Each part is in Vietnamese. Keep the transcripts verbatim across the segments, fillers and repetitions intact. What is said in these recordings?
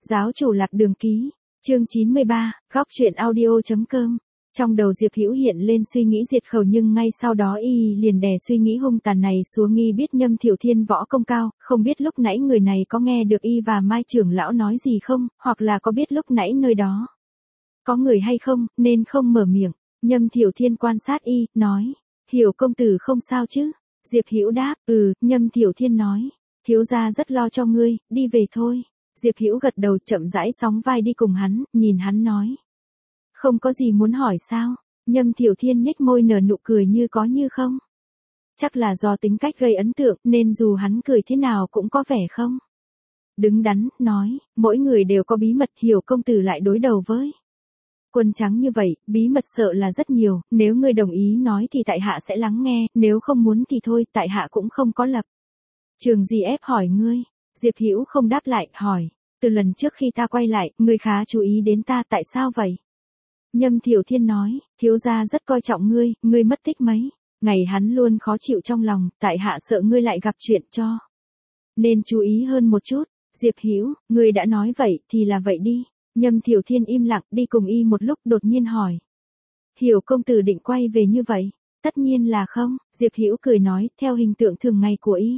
Giáo chủ lạc đường ký, chương chín mươi ba, góc truyện audio.com. Trong đầu Diệp Hữu hiện lên suy nghĩ diệt khẩu, nhưng ngay sau đó y liền đè suy nghĩ hung tàn này xuống. Nghi biết Nhâm Thiểu Thiên võ công cao, không biết lúc nãy người này có nghe được y và Mai trưởng lão nói gì không, hoặc là có biết lúc nãy nơi đó có người hay không, nên không mở miệng. Nhâm Thiểu Thiên quan sát y, nói, Hiểu công tử không sao chứ? Diệp Hữu đáp, ừ. Nhâm Thiểu Thiên nói, thiếu gia rất lo cho ngươi, đi về thôi. Diệp Hữu gật đầu, chậm rãi sóng vai đi cùng hắn, nhìn hắn nói, không có gì muốn hỏi sao? Nhâm Thiểu Thiên nhếch môi nở nụ cười như có như không. Chắc là do tính cách gây ấn tượng, nên dù hắn cười thế nào cũng có vẻ không đứng đắn, nói, mỗi người đều có bí mật, Hiểu công tử lại đối đầu với Quân Trắng như vậy, bí mật sợ là rất nhiều, nếu ngươi đồng ý nói thì tại hạ sẽ lắng nghe, nếu không muốn thì thôi, tại hạ cũng không có lập trường gì ép hỏi ngươi. Diệp Hữu không đáp lại, hỏi, từ lần trước khi ta quay lại, ngươi khá chú ý đến ta, tại sao vậy? Nhâm Thiểu Thiên nói, thiếu gia rất coi trọng ngươi, ngươi mất tích mấy ngày hắn luôn khó chịu trong lòng, tại hạ sợ ngươi lại gặp chuyện cho nên chú ý hơn một chút. Diệp Hữu, ngươi đã nói vậy thì là vậy đi. Nhâm Thiểu Thiên im lặng, đi cùng y một lúc, đột nhiên hỏi, Hiểu công tử định quay về như vậy? Tất nhiên là không. Diệp Hữu cười nói, theo hình tượng thường ngày của y,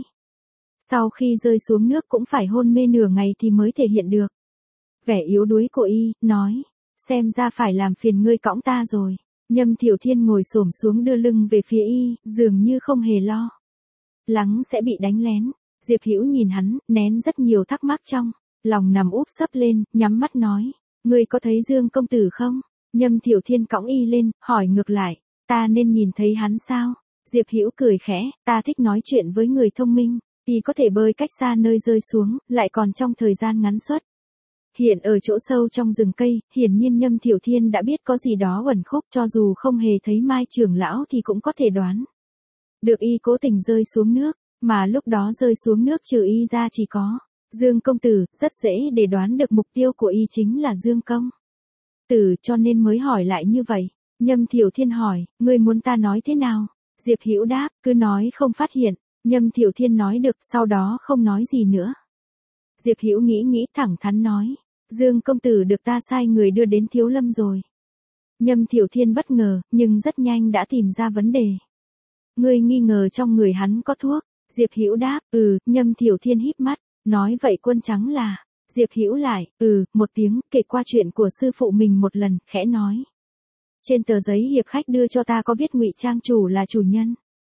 sau khi rơi xuống nước cũng phải hôn mê nửa ngày thì mới thể hiện được vẻ yếu đuối của y, nói, xem ra phải làm phiền ngươi cõng ta rồi. Nhâm Thiểu Thiên ngồi xổm xuống đưa lưng về phía y, dường như không hề lo lắng sẽ bị đánh lén. Diệp Hữu nhìn hắn, nén rất nhiều thắc mắc trong lòng nằm úp sấp lên, nhắm mắt nói, ngươi có thấy Dương công tử không? Nhâm Thiểu Thiên cõng y lên, hỏi ngược lại, ta nên nhìn thấy hắn sao? Diệp Hữu cười khẽ, ta thích nói chuyện với người thông minh, y có thể bơi cách xa nơi rơi xuống, lại còn trong thời gian ngắn xuất hiện ở chỗ sâu trong rừng cây. Hiển nhiên Nhâm Thiểu Thiên đã biết có gì đó uẩn khúc, cho dù không hề thấy Mai trưởng lão thì cũng có thể đoán được y cố tình rơi xuống nước, mà lúc đó rơi xuống nước trừ y ra chỉ có Dương công tử, rất dễ để đoán được mục tiêu của y chính là Dương công tử, cho nên mới hỏi lại như vậy. Nhâm Thiểu Thiên hỏi, ngươi muốn ta nói thế nào? Diệp Hữu đáp, cứ nói không phát hiện. Nhâm Thiểu Thiên nói được, sau đó không nói gì nữa. Diệp Hữu nghĩ nghĩ, thẳng thắn nói, Dương công tử được ta sai người đưa đến Thiếu Lâm rồi. Nhâm Thiểu Thiên bất ngờ, nhưng rất nhanh đã tìm ra vấn đề. Ngươi nghi ngờ trong người hắn có thuốc? Diệp Hữu đáp, ừ. Nhâm Thiểu Thiên híp mắt, nói vậy Quân Trắng là? Diệp Hữu lại, ừ, một tiếng, kể qua chuyện của sư phụ mình một lần, khẽ nói, trên tờ giấy hiệp khách đưa cho ta có viết Ngụy Trang chủ là chủ nhân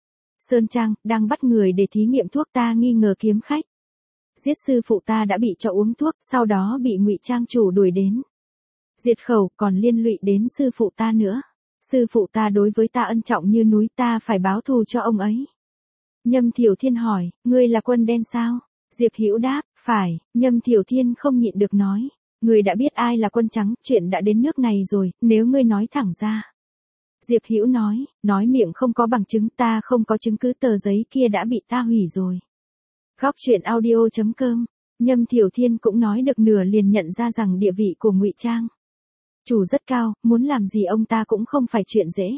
Sơn Trang, đang bắt người để thí nghiệm thuốc, ta nghi ngờ kiếm khách giết sư phụ ta đã bị cho uống thuốc, sau đó bị Ngụy Trang chủ đuổi đến diệt khẩu, còn liên lụy đến sư phụ ta nữa. Sư phụ ta đối với ta ân trọng như núi, ta phải báo thù cho ông ấy. Nhâm Thiểu Thiên hỏi, ngươi là Quân Đen sao? Diệp Hữu đáp, phải. Nhâm Thiểu Thiên không nhịn được nói, ngươi đã biết ai là Quân Trắng, chuyện đã đến nước này rồi, nếu ngươi nói thẳng ra. Diệp Hữu nói, nói miệng không có bằng chứng, ta không có chứng cứ, tờ giấy kia đã bị ta hủy rồi. Góc truyện audio.com. Nhâm Thiểu Thiên cũng nói được nửa liền nhận ra rằng địa vị của Ngụy Trang chủ rất cao, muốn làm gì ông ta cũng không phải chuyện dễ.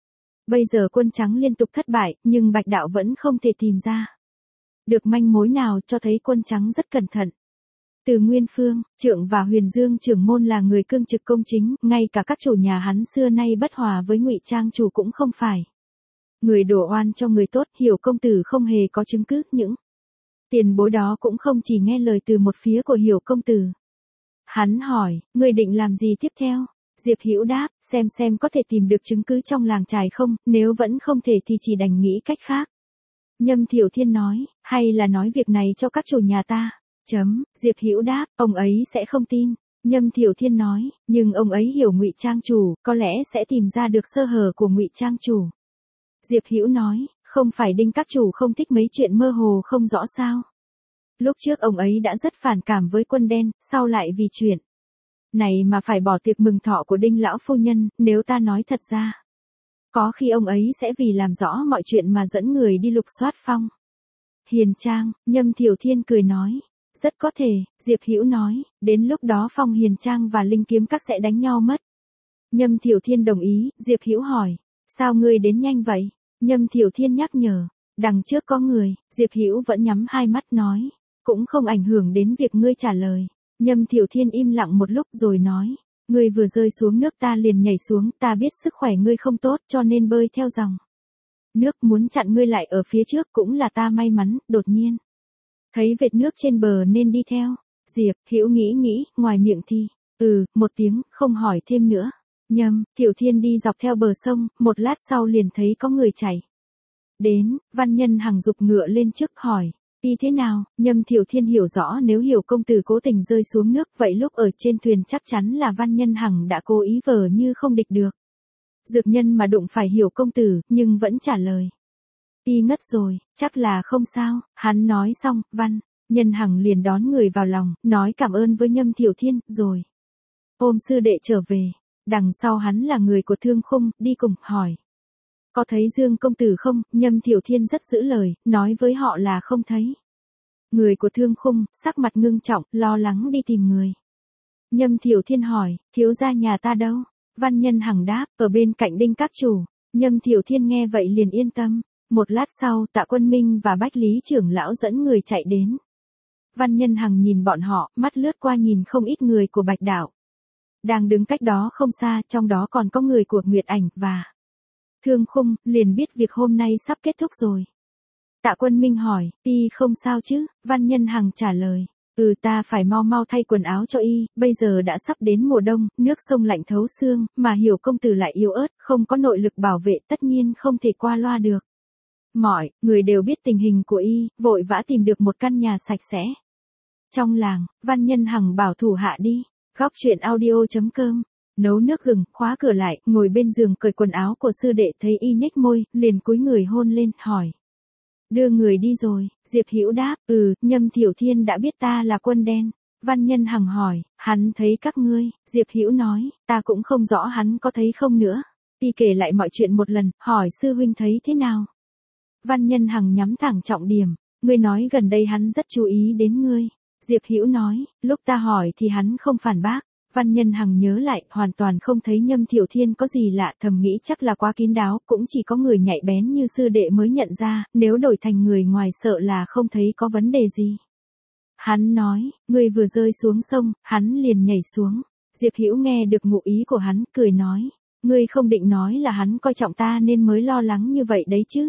Bây giờ Quân Trắng liên tục thất bại, nhưng Bạch Đạo vẫn không thể tìm ra được manh mối nào, cho thấy Quân Trắng rất cẩn thận. Từ Nguyên Phương, Trượng và Huyền Dương trưởng môn là người cương trực công chính, ngay cả các chủ nhà hắn xưa nay bất hòa với Ngụy Trang chủ cũng không phải người đổ oan cho người tốt. Hiểu công tử không hề có chứng cứ, những tiền bối đó cũng không chỉ nghe lời từ một phía của Hiểu công tử. Hắn hỏi, ngươi định làm gì tiếp theo? Diệp Hữu đáp, xem xem có thể tìm được chứng cứ trong làng trài không, nếu vẫn không thể thì chỉ đành nghĩ cách khác. Nhâm Thiểu Thiên nói, hay là nói việc này cho các chủ nhà ta? Chấm. Diệp Hữu đáp, ông ấy sẽ không tin. Nhâm Thiểu Thiên nói, nhưng ông ấy hiểu Ngụy Trang chủ, có lẽ sẽ tìm ra được sơ hở của Ngụy Trang chủ. Diệp Hữu nói, không phải Đinh các chủ không thích mấy chuyện mơ hồ không rõ sao? Lúc trước ông ấy đã rất phản cảm với Quân Đen, sau lại vì chuyện này mà phải bỏ tiệc mừng thọ của Đinh lão phu nhân, nếu ta nói thật ra, có khi ông ấy sẽ vì làm rõ mọi chuyện mà dẫn người đi lục soát Phong Hiền Trang. Nhâm Thiểu Thiên cười nói, rất có thể. Diệp Hữu nói, đến lúc đó Phong Hiền Trang và Linh Kiếm các sẽ đánh nhau mất. Nhâm Thiểu Thiên đồng ý. Diệp Hữu hỏi, sao ngươi đến nhanh vậy? Nhâm Thiểu Thiên nhắc nhở, đằng trước có người. Diệp Hữu vẫn nhắm hai mắt nói, cũng không ảnh hưởng đến việc ngươi trả lời. Nhâm Thiểu Thiên im lặng một lúc rồi nói, ngươi vừa rơi xuống nước ta liền nhảy xuống, ta biết sức khỏe ngươi không tốt cho nên bơi theo dòng nước muốn chặn ngươi lại ở phía trước cũng là ta may mắn, đột nhiên thấy vệt nước trên bờ nên đi theo. Diệp Hữu nghĩ nghĩ, ngoài miệng thì, ừ, một tiếng, không hỏi thêm nữa. Nhâm Thiểu Thiên đi dọc theo bờ sông, một lát sau liền thấy có người chạy đến, Văn Nhân Hằng giục ngựa lên trước hỏi, đi thế nào? Nhâm Thiểu Thiên hiểu rõ nếu Hiểu công tử cố tình rơi xuống nước vậy lúc ở trên thuyền chắc chắn là Văn Nhân Hằng đã cố ý vờ như không địch được. Dược nhân mà đụng phải Hiểu công tử, nhưng vẫn trả lời. Y ngất rồi, chắc là không sao. Hắn nói xong, Văn Nhân Hằng liền đón người vào lòng, nói cảm ơn với Nhâm Thiểu Thiên, rồi ôm sư đệ trở về. Đằng sau hắn là người của Thương Khung, đi cùng, hỏi. Có thấy Dương công tử không? Nhâm Thiểu Thiên rất giữ lời, nói với họ là không thấy. Người của Thương Khung, sắc mặt ngưng trọng, lo lắng đi tìm người. Nhâm Thiểu Thiên hỏi, thiếu gia nhà ta đâu? Văn Nhân Hằng đáp, ở bên cạnh Đinh các chủ. Nhâm Thiểu Thiên nghe vậy liền yên tâm. Một lát sau, Tạ Quân Minh và Bách Lý trưởng lão dẫn người chạy đến. Văn Nhân Hằng nhìn bọn họ, mắt lướt qua nhìn không ít người của Bạch Đạo. Đang đứng cách đó không xa, trong đó còn có người của Nguyệt Ảnh và Thương Khung, liền biết việc hôm nay sắp kết thúc rồi. Tạ Quân Minh hỏi, y không sao chứ? Văn Nhân Hằng trả lời, ừ, ta phải mau mau thay quần áo cho y, bây giờ đã sắp đến mùa đông, nước sông lạnh thấu xương, mà Hiểu công tử lại yếu ớt, không có nội lực bảo vệ, tất nhiên không thể qua loa được. Mọi người đều biết tình hình của y, vội vã tìm được một căn nhà sạch sẽ trong làng. Văn Nhân Hằng bảo thủ hạ đi. Góc truyện audio chấm com. Nấu nước gừng, khóa cửa lại, ngồi bên giường cởi quần áo của sư đệ, thấy y nhếch môi, liền cúi người hôn lên, hỏi. Đưa người đi rồi? Diệp Hữu đáp, ừ, Nhâm Thiểu Thiên đã biết ta là Quân Đen. Văn Nhân Hằng hỏi, hắn thấy các ngươi? Diệp Hữu nói, ta cũng không rõ hắn có thấy không nữa. Y kể lại mọi chuyện một lần, hỏi sư huynh thấy thế nào? Văn Nhân Hằng nhắm thẳng trọng điểm, ngươi nói gần đây hắn rất chú ý đến ngươi. Diệp Hữu nói, lúc ta hỏi thì hắn không phản bác. Văn Nhân Hằng nhớ lại, hoàn toàn không thấy Nhâm Thiểu Thiên có gì lạ, thầm nghĩ chắc là quá kín đáo, cũng chỉ có người nhạy bén như sư đệ mới nhận ra, nếu đổi thành người ngoài sợ là không thấy có vấn đề gì. Hắn nói, ngươi vừa rơi xuống sông, hắn liền nhảy xuống. Diệp Hữu nghe được ngụ ý của hắn, cười nói, ngươi không định nói là hắn coi trọng ta nên mới lo lắng như vậy đấy chứ?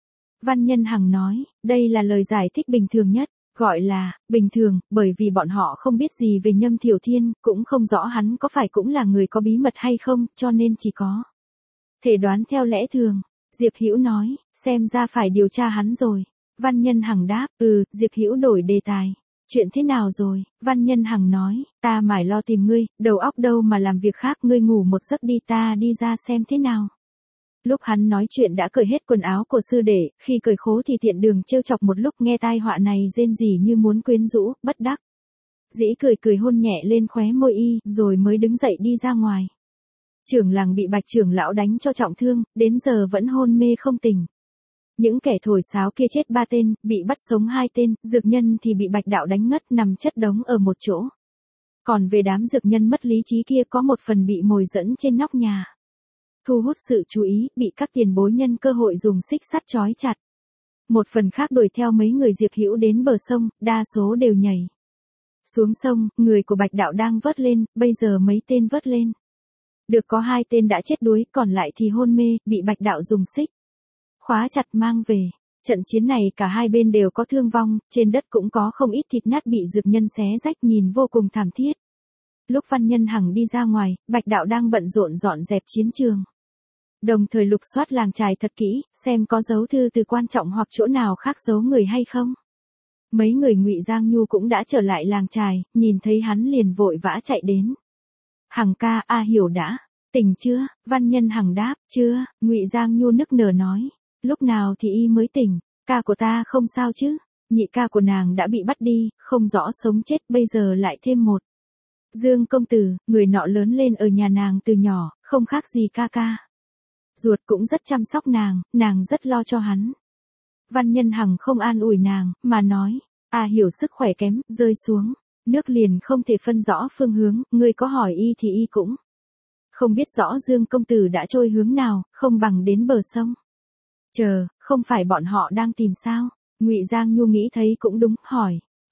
Văn Nhân Hằng nói, đây là lời giải thích bình thường nhất. Gọi là, bình thường, bởi vì bọn họ không biết gì về Nhâm Thiểu Thiên, cũng không rõ hắn có phải cũng là người có bí mật hay không, cho nên chỉ có thể đoán theo lẽ thường. Diệp Hữu nói, xem ra phải điều tra hắn rồi. Văn Nhân Hằng đáp, ừ, Diệp Hữu đổi đề tài. Chuyện thế nào rồi? Văn Nhân Hằng nói, ta mải lo tìm ngươi, đầu óc đâu mà làm việc khác, ngươi ngủ một giấc đi, ta đi ra xem thế nào. Lúc hắn nói chuyện đã cởi hết quần áo của sư đệ, khi cởi khố thì tiện đường trêu chọc một lúc, nghe tai họa này rên rỉ như muốn quyến rũ, bất đắc dĩ cười cười hôn nhẹ lên khóe môi y, rồi mới đứng dậy đi ra ngoài. Trưởng làng bị Bạch trưởng lão đánh cho trọng thương, đến giờ vẫn hôn mê không tỉnh. Những kẻ thổi sáo kia chết ba tên, bị bắt sống hai tên, dược nhân thì bị Bạch đạo đánh ngất nằm chất đống ở một chỗ. Còn về đám dược nhân mất lý trí kia có một phần bị mồi dẫn trên nóc nhà. Thu hút sự chú ý, bị các tiền bối nhân cơ hội dùng xích sắt trói chặt. Một phần khác đuổi theo mấy người Diệp Hữu đến bờ sông, đa số đều nhảy xuống sông, người của Bạch đạo đang vớt lên, bây giờ mấy tên vớt lên. Được có hai tên đã chết đuối, còn lại thì hôn mê, bị Bạch đạo dùng xích khóa chặt mang về. Trận chiến này cả hai bên đều có thương vong, trên đất cũng có không ít thịt nát bị dược nhân xé rách, nhìn vô cùng thảm thiết. Lúc Văn Nhân Hằng đi ra ngoài, Bạch đạo đang bận rộn dọn dẹp chiến trường. Đồng thời lục soát làng trài thật kỹ, xem có dấu thư từ quan trọng hoặc chỗ nào khác giấu người hay không. Mấy người Ngụy Giang Nhu cũng đã trở lại làng trài, nhìn thấy hắn liền vội vã chạy đến. Hằng ca, a Hiểu đã tỉnh chưa? Văn Nhân Hằng đáp, chưa. Ngụy Giang Nhu nức nở nói, lúc nào thì y mới tỉnh? Ca của ta không sao chứ? Nhị ca của nàng đã bị bắt đi, không rõ sống chết, bây giờ lại thêm một. Dương công tử, người nọ lớn lên ở nhà nàng từ nhỏ, không khác gì ca ca ruột, cũng rất chăm sóc nàng, nàng rất lo cho hắn. Văn Nhân Hằng không an ủi nàng, mà nói, à Hiểu sức khỏe kém, rơi xuống nước liền không thể phân rõ phương hướng, ngươi có hỏi y thì y cũng không biết rõ Dương công tử đã trôi hướng nào, không bằng đến bờ sông. Chờ, không phải bọn họ đang tìm sao? Ngụy Giang Nhu nghĩ thấy cũng đúng, hỏi,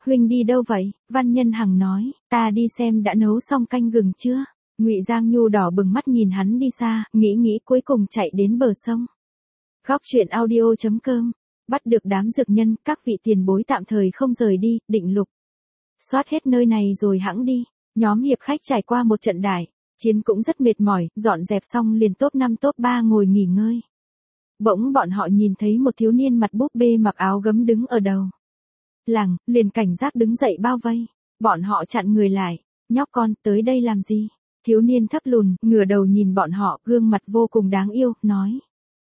huynh đi đâu vậy? Văn Nhân Hằng nói, ta đi xem đã nấu xong canh gừng chưa? Ngụy Giang Nhu đỏ bừng mắt nhìn hắn đi xa, nghĩ nghĩ cuối cùng chạy đến bờ sông. Góc truyện audio chấm com. Bắt được đám dược nhân, các vị tiền bối tạm thời không rời đi, định lục soát hết nơi này rồi hẵng đi. Nhóm hiệp khách trải qua một trận đại chiến cũng rất mệt mỏi, dọn dẹp xong liền top năm top ba ngồi nghỉ ngơi. Bỗng bọn họ nhìn thấy một thiếu niên mặt búp bê mặc áo gấm đứng ở đầu làng, liền cảnh giác đứng dậy bao vây. Bọn họ chặn người lại, nhóc con, tới đây làm gì? Thiếu niên thấp lùn, ngửa đầu nhìn bọn họ, gương mặt vô cùng đáng yêu, nói.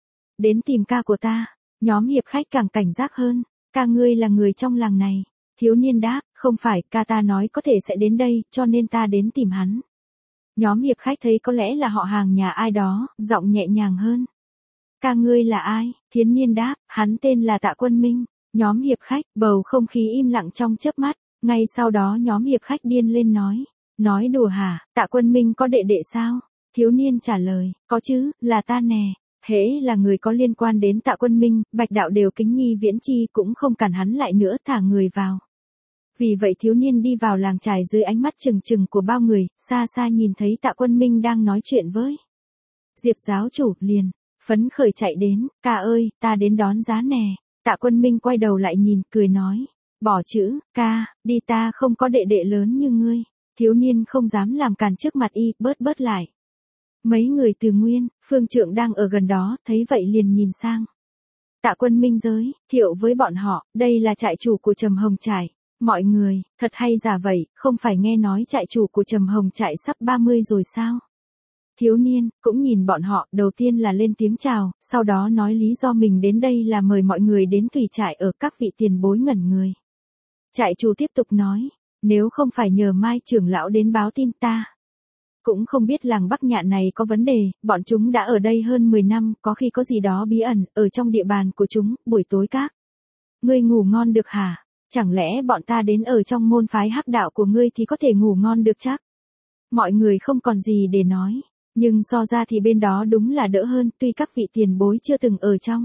Đến tìm ca của ta. Nhóm hiệp khách càng cảnh giác hơn, ca ngươi là người trong làng này. Thiếu niên đáp, không phải, ca ta nói có thể sẽ đến đây, cho nên ta đến tìm hắn. Nhóm hiệp khách thấy có lẽ là họ hàng nhà ai đó, giọng nhẹ nhàng hơn. Ca ngươi là ai? Thiếu niên đáp, hắn tên là Tạ Quân Minh. Nhóm hiệp khách, bầu không khí im lặng trong chớp mắt, ngay sau đó nhóm hiệp khách điên lên nói. Nói đùa hả, Tạ Quân Minh có đệ đệ sao? Thiếu niên trả lời, có chứ, là ta nè. Hễ là người có liên quan đến Tạ Quân Minh, Bạch Đạo đều kính nhi viễn chi cũng không cản hắn lại nữa, thả người vào. Vì vậy thiếu niên đi vào làng trài dưới ánh mắt trừng trừng của bao người, xa xa nhìn thấy Tạ Quân Minh đang nói chuyện với Diệp giáo chủ, liền phấn khởi chạy đến, ca ơi, ta đến đón giá nè. Tạ Quân Minh quay đầu lại nhìn, cười nói, bỏ chữ, ca, đi, ta không có đệ đệ lớn như ngươi. Thiếu niên không dám làm càn trước mặt y, bớt bớt lại. Mấy người từ Nguyên, Phương Trượng đang ở gần đó, thấy vậy liền nhìn sang. Tạ Quân Minh giới thiệu với bọn họ, đây là trại chủ của Trầm Hồng Trại. Mọi người, thật hay giả vậy, không phải nghe nói trại chủ của Trầm Hồng Trại sắp ba mươi rồi sao? Thiếu niên, cũng nhìn bọn họ, đầu tiên là lên tiếng chào, sau đó nói lý do mình đến đây là mời mọi người đến tùy trại ở các vị tiền bối ngẩn người. Trại chủ tiếp tục nói, nếu không phải nhờ Mai trưởng lão đến báo tin ta. Cũng không biết làng Bắc Nhạn này có vấn đề, bọn chúng đã ở đây hơn mười năm, có khi có gì đó bí ẩn, ở trong địa bàn của chúng, buổi tối các. Ngươi ngủ ngon được hả? Chẳng lẽ bọn ta đến ở trong môn phái hắc đạo của ngươi thì có thể ngủ ngon được chắc? Mọi người không còn gì để nói, nhưng so ra thì bên đó đúng là đỡ hơn, tuy các vị tiền bối chưa từng ở trong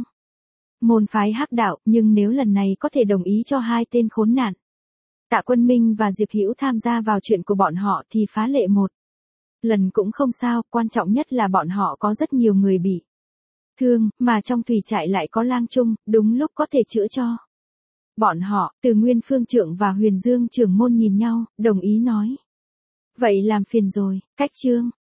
môn phái hắc đạo, nhưng nếu lần này có thể đồng ý cho hai tên khốn nạn Tạ Quân Minh và Diệp Hữu tham gia vào chuyện của bọn họ thì phá lệ một lần cũng không sao, quan trọng nhất là bọn họ có rất nhiều người bị thương, mà trong tùy trại lại có Lang Trung, đúng lúc có thể chữa cho bọn họ. Từ Nguyên Phương Trượng và Huyền Dương trưởng môn nhìn nhau, đồng ý nói. Vậy làm phiền rồi, cách chương.